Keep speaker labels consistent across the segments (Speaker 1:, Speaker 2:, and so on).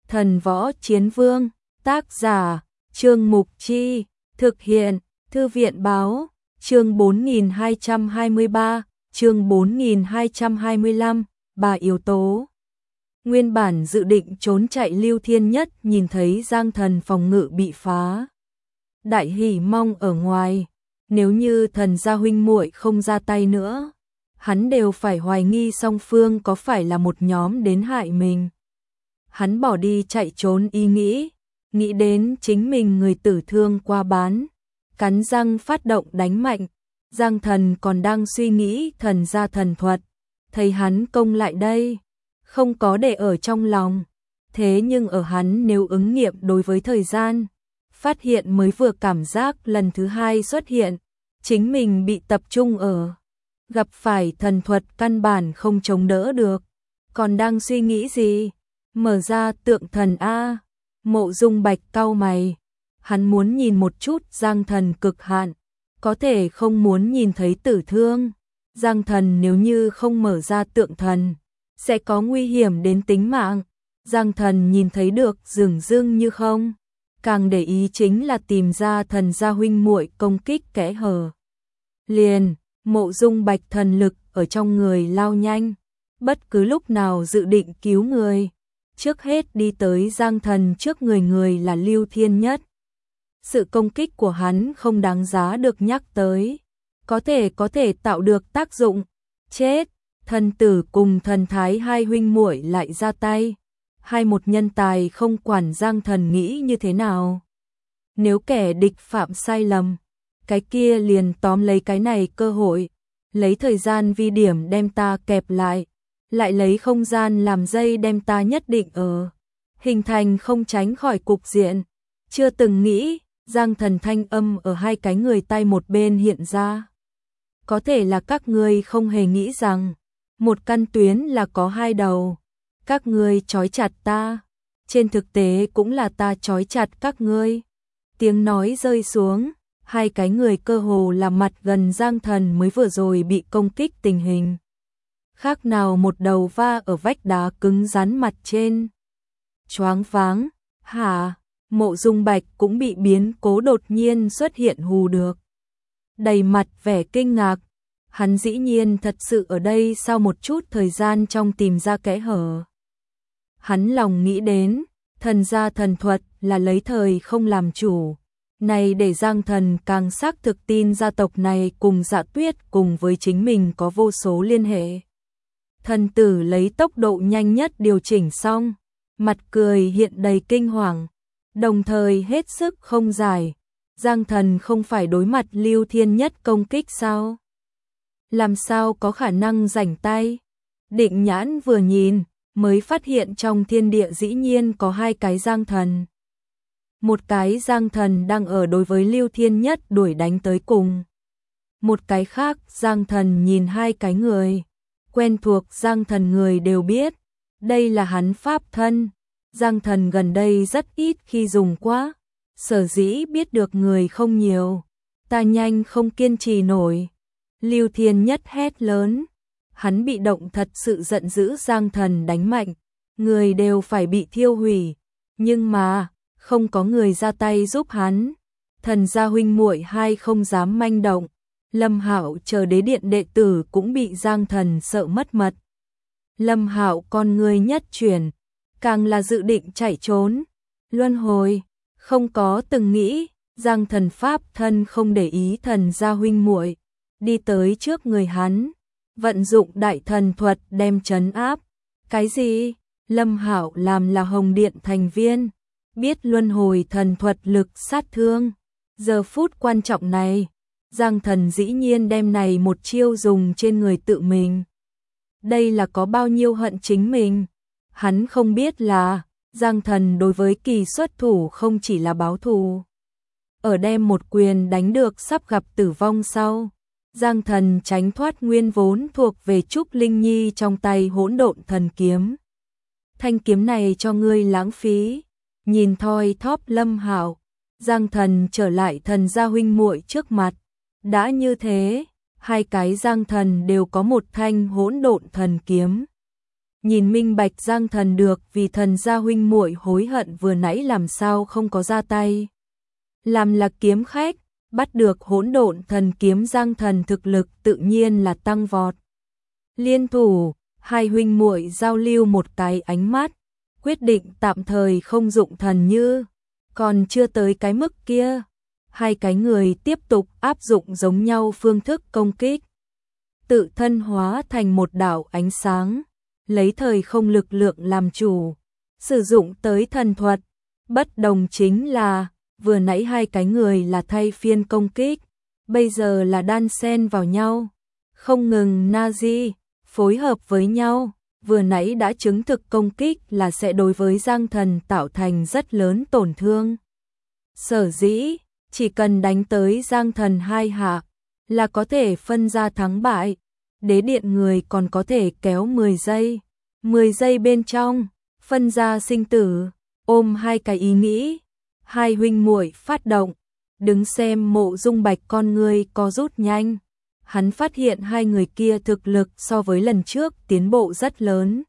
Speaker 1: Thần Võ Chiến Vương, tác giả, Trương Mục Chi, thực hiện, Thư viện Báo, chương 4223, chương 4225, 3 yếu tố. Nguyên bản dự định trốn chạy Lưu Thiên Nhất nhìn thấy Giang Thần phòng ngự bị phá. Đại hỉ mong ở ngoài, nếu như Thần gia huynh muội không ra tay nữa, hắn đều phải hoài nghi song phương có phải là một nhóm đến hại mình. Hắn bỏ đi chạy trốn ý nghĩ đến chính mình người tử thương qua bán, cắn răng phát động đánh mạnh. Giang Thần còn đang suy nghĩ Thần gia thần thuật, thấy hắn công lại đây, không có để ở trong lòng. Thế nhưng ở hắn nếu ứng nghiệm đối với thời gian, phát hiện mới vừa cảm giác lần thứ hai xuất hiện, chính mình bị tập trung ở, gặp phải thần thuật căn bản không chống đỡ được. Còn đang suy nghĩ gì? Mở ra tượng thần A. Mộ Dung Bạch cau mày, hắn muốn nhìn một chút Giang Thần cực hạn, có thể không muốn nhìn thấy tử thương. Giang Thần nếu như không mở ra tượng thần, sẽ có nguy hiểm đến tính mạng. Giang Thần nhìn thấy được dường dưng như không, càng để ý chính là tìm ra Thần gia huynh muội công kích kẽ hở. Liền, Mộ Dung Bạch thần lực ở trong người lao nhanh, bất cứ lúc nào dự định cứu người, trước hết đi tới Giang Thần trước người là Lưu Thiên Nhất. Sự công kích của hắn không đáng giá được nhắc tới, có thể tạo được tác dụng. Chết, thần tử cùng thần thái hai huynh muội lại ra tay, hai một nhân tài không quản Giang Thần nghĩ như thế nào. Nếu kẻ địch phạm sai lầm, cái kia liền tóm lấy cái này cơ hội, lấy thời gian vi điểm đem ta kẹp lại lấy không gian làm dây đem ta nhất định ở, hình thành không tránh khỏi cục diện. Chưa từng nghĩ, Giang Thần thanh âm ở hai cái người tay một bên hiện ra. Có thể là các ngươi không hề nghĩ rằng, một căn tuyến là có hai đầu. Các ngươi trói chặt ta, trên thực tế cũng là ta trói chặt các ngươi. Tiếng nói rơi xuống, hai cái người cơ hồ là mặt gần Giang Thần mới vừa rồi bị công kích tình hình. Khác nào một đầu va ở vách đá cứng rắn mặt trên. Choáng váng, hả? Mộ Dung Bạch cũng bị biến cố đột nhiên xuất hiện hù được. Đầy mặt vẻ kinh ngạc, hắn dĩ nhiên thật sự ở đây sau một chút thời gian trong tìm ra kẽ hở. Hắn lòng nghĩ đến, Thần gia thần thuật là lấy thời không làm chủ. Này để Giang Thần càng xác thực tin gia tộc này cùng Dạ Tuyết cùng với chính mình có vô số liên hệ. Thần tử lấy tốc độ nhanh nhất điều chỉnh xong, mặt cười hiện đầy kinh hoàng, đồng thời hết sức không giải. Giang Thần không phải đối mặt Lưu Thiên Nhất công kích sao? Làm sao có khả năng rảnh tay? Định nhãn vừa nhìn, mới phát hiện trong thiên địa dĩ nhiên có hai cái Giang Thần. Một cái Giang Thần đang ở đối với Lưu Thiên Nhất đuổi đánh tới cùng. Một cái khác Giang Thần nhìn hai cái người. Quen thuộc Giang Thần người đều biết, đây là hắn pháp thân. Giang Thần gần đây rất ít khi dùng quá, sở dĩ biết được người không nhiều, ta nhanh không kiên trì nổi. Lưu Thiên Nhất hét lớn, hắn bị động thật sự giận dữ. Giang Thần đánh mạnh, người đều phải bị thiêu hủy, nhưng mà không có người ra tay giúp hắn. Thần gia huynh muội hai không dám manh động. Lâm Hạo chờ đế điện đệ tử cũng bị Giang Thần sợ mất mật. Lâm Hạo con người nhất chuyển, càng là dự định chạy trốn. Luân hồi, không có từng nghĩ, Giang Thần pháp thân không để ý thần gia huynh muội, đi tới trước người hắn, vận dụng đại thần thuật đem trấn áp. Cái gì? Lâm Hạo làm là Hồng Điện thành viên, biết luân hồi thần thuật lực sát thương. Giờ phút quan trọng này, Giang Thần dĩ nhiên đem này một chiêu dùng trên người tự mình. Đây là có bao nhiêu hận chính mình. Hắn không biết là Giang Thần đối với kỳ xuất thủ không chỉ là báo thù. Ở đem một quyền đánh được sắp gặp tử vong sau, Giang Thần tránh thoát nguyên vốn thuộc về Trúc Linh Nhi trong tay hỗn độn thần kiếm. Thanh kiếm này cho ngươi lãng phí. Nhìn thoi thóp Lâm Hạo, Giang Thần trở lại thần gia huynh muội trước mặt. Đã như thế, hai cái Giang Thần đều có một thanh hỗn độn thần kiếm. nhìn minh bạch Giang Thần được vì Thần gia huynh muội hối hận vừa nãy làm sao không có ra tay. Làm là kiếm khách, bắt được Hỗn Độn Thần kiếm, Giang Thần thực lực tự nhiên là tăng vọt. Liên thủ, hai huynh muội giao lưu một cái ánh mắt, quyết định tạm thời không dụng thần như, còn chưa tới cái mức kia. Hai cái người tiếp tục áp dụng giống nhau phương thức công kích. Tự thân hóa thành một đạo ánh sáng, lấy thời không lực lượng làm chủ, sử dụng tới thần thuật. Bất đồng chính là, vừa nãy hai cái người là thay phiên công kích, bây giờ là đan xen vào nhau, không ngừng Nazi, phối hợp với nhau. Vừa nãy đã chứng thực công kích là sẽ đối với Giang Thần tạo thành rất lớn tổn thương. Sở dĩ, chỉ cần đánh tới Giang Thần hai hạ, là có thể phân ra thắng bại. Đế điện người còn có thể kéo 10 giây. 10 giây bên trong, phân ra sinh tử, ôm hai cái ý nghĩ. Hai huynh muội phát động, đứng xem Mộ Dung Bạch con người co rút nhanh. Hắn phát hiện hai người kia thực lực so với lần trước tiến bộ rất lớn.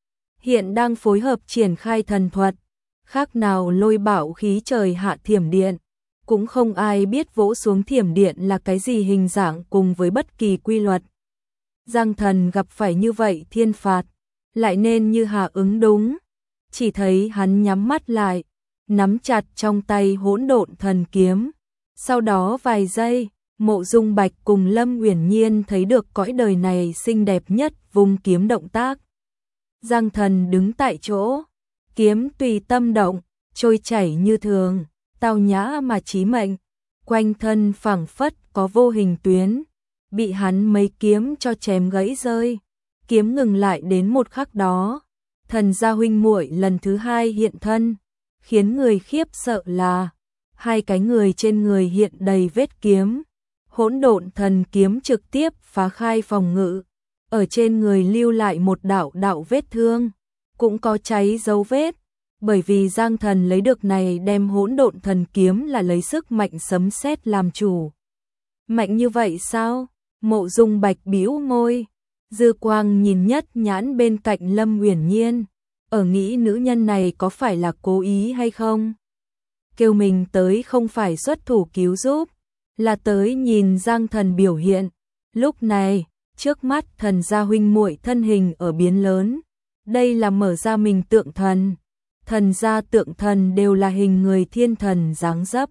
Speaker 1: Hiện đang phối hợp triển khai thần thuật, khác nào lôi bạo khí trời hạ thiểm điện. Cũng không ai biết vỗ xuống thiểm điện là cái gì hình dạng cùng với bất kỳ quy luật. Giang Thần gặp phải như vậy thiên phạt, lại nên như hạ ứng đúng. Chỉ thấy hắn nhắm mắt lại, nắm chặt trong tay Hỗn Độn Thần kiếm. Sau đó vài giây, Mộ Dung Bạch cùng Lâm Uyển Nhiên thấy được cõi đời này xinh đẹp nhất vung kiếm động tác. Giang Thần đứng tại chỗ, kiếm tùy tâm động, trôi chảy như thường, tao nhã mà chí mệnh, quanh thân phảng phất có vô hình tuyến, bị hắn mấy kiếm cho chém gãy rơi. Kiếm ngừng lại đến một khắc đó, Thần gia huynh muội lần thứ hai hiện thân, khiến người khiếp sợ là hai cái người trên người hiện đầy vết kiếm. Hỗn Độn Thần kiếm trực tiếp phá khai phòng ngự, ở trên người lưu lại một đạo đạo vết thương, cũng có cháy dấu vết, bởi vì Giang Thần lấy được này đem Hỗn Độn Thần kiếm là lấy sức mạnh sấm sét làm chủ. Mạnh như vậy sao? Mộ Dung Bạch bĩu môi, dư quang nhìn nhất nhãn bên cạnh Lâm Uyển Nhiên, ở nghĩ nữ nhân này có phải là cố ý hay không? Kêu mình tới không phải xuất thủ cứu giúp, là tới nhìn Giang Thần biểu hiện. Lúc này, trước mắt Thần gia huynh muội thân hình ở biến lớn, đây là mở ra mình tượng thần. Thần gia tượng thần đều là hình người thiên thần dáng dấp,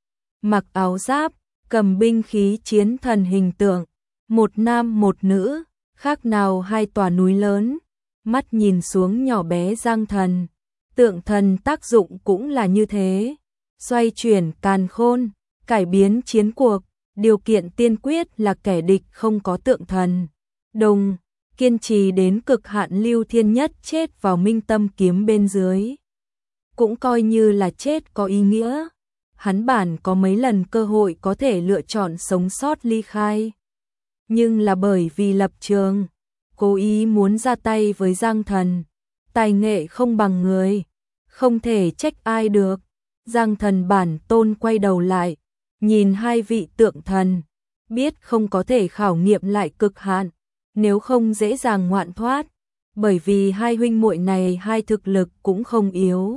Speaker 1: mặc áo giáp, cầm binh khí chiến thần hình tượng, một nam một nữ, khác nào hai tòa núi lớn. Mắt nhìn xuống nhỏ bé Giang Thần, tượng thần tác dụng cũng là như thế, xoay chuyển càn khôn, cải biến chiến cuộc, điều kiện tiên quyết là kẻ địch không có tượng thần. Đồng, kiên trì đến cực hạn Lưu Thiên Nhất chết vào Minh Tâm kiếm bên dưới, cũng coi như là chết có ý nghĩa. Hắn bản có mấy lần cơ hội có thể lựa chọn sống sót ly khai, nhưng là bởi vì lập trường, cố ý muốn ra tay với Giang Thần. Tài nghệ không bằng người, không thể trách ai được. Giang Thần bản tôn quay đầu lại, nhìn hai vị tượng thần, biết không có thể khảo nghiệm lại cực hạn, nếu không dễ dàng ngoạn thoát, bởi vì hai huynh muội này hai thực lực cũng không yếu.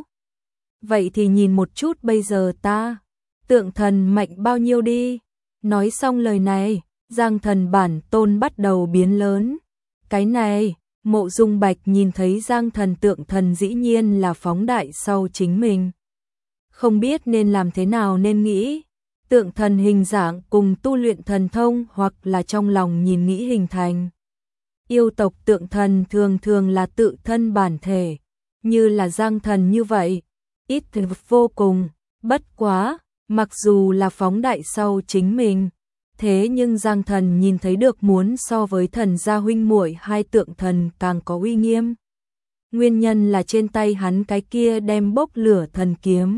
Speaker 1: Vậy thì nhìn một chút bây giờ ta, tượng thần mạnh bao nhiêu đi. Nói xong lời này, Giang Thần bản tôn bắt đầu biến lớn. Cái này, Mộ Dung Bạch nhìn thấy Giang Thần tượng thần dĩ nhiên là phóng đại sau chính mình. Không biết nên làm thế nào nên nghĩ. Tượng thần hình dạng cùng tu luyện thần thông hoặc là trong lòng nhìn nghĩ hình thành. Yêu tộc tượng thần thường thường là tự thân bản thể, như là Giang Thần như vậy, ít vô cùng, bất quá, mặc dù là phóng đại sau chính mình, thế nhưng Giang Thần nhìn thấy được muốn so với Thần gia huynh muội hai tượng thần càng có uy nghiêm. Nguyên nhân là trên tay hắn cái kia đem bốc lửa thần kiếm.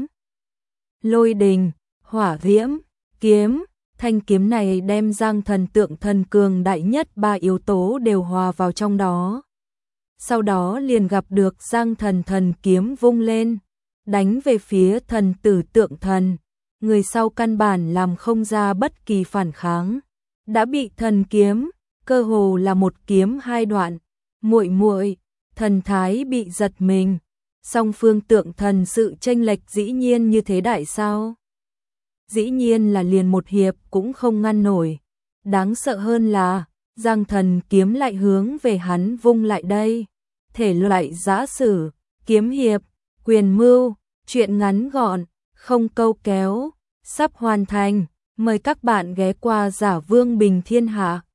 Speaker 1: Lôi đình, hỏa diễm, kiếm, thanh kiếm này đem Giang Thần tượng thần cường đại nhất ba yếu tố đều hòa vào trong đó. Sau đó liền gặp được Giang Thần thần kiếm vung lên, đánh về phía thần tử tượng thần. Người sau căn bản làm không ra bất kỳ phản kháng, đã bị thần kiếm, cơ hồ là một kiếm hai đoạn. Muội muội, thần thái bị giật mình. Song phương tượng thần sự chênh lệch dĩ nhiên như thế đại sao? Dĩ nhiên là liền một hiệp cũng không ngăn nổi. Đáng sợ hơn là, Giang Thần kiếm lại hướng về hắn vung lại đây. Thể loại giã sử, kiếm hiệp, quyền mưu, chuyện ngắn gọn, không câu kéo, sắp hoàn thành. Mời các bạn ghé qua Giả Vương Bình Thiên Hạ.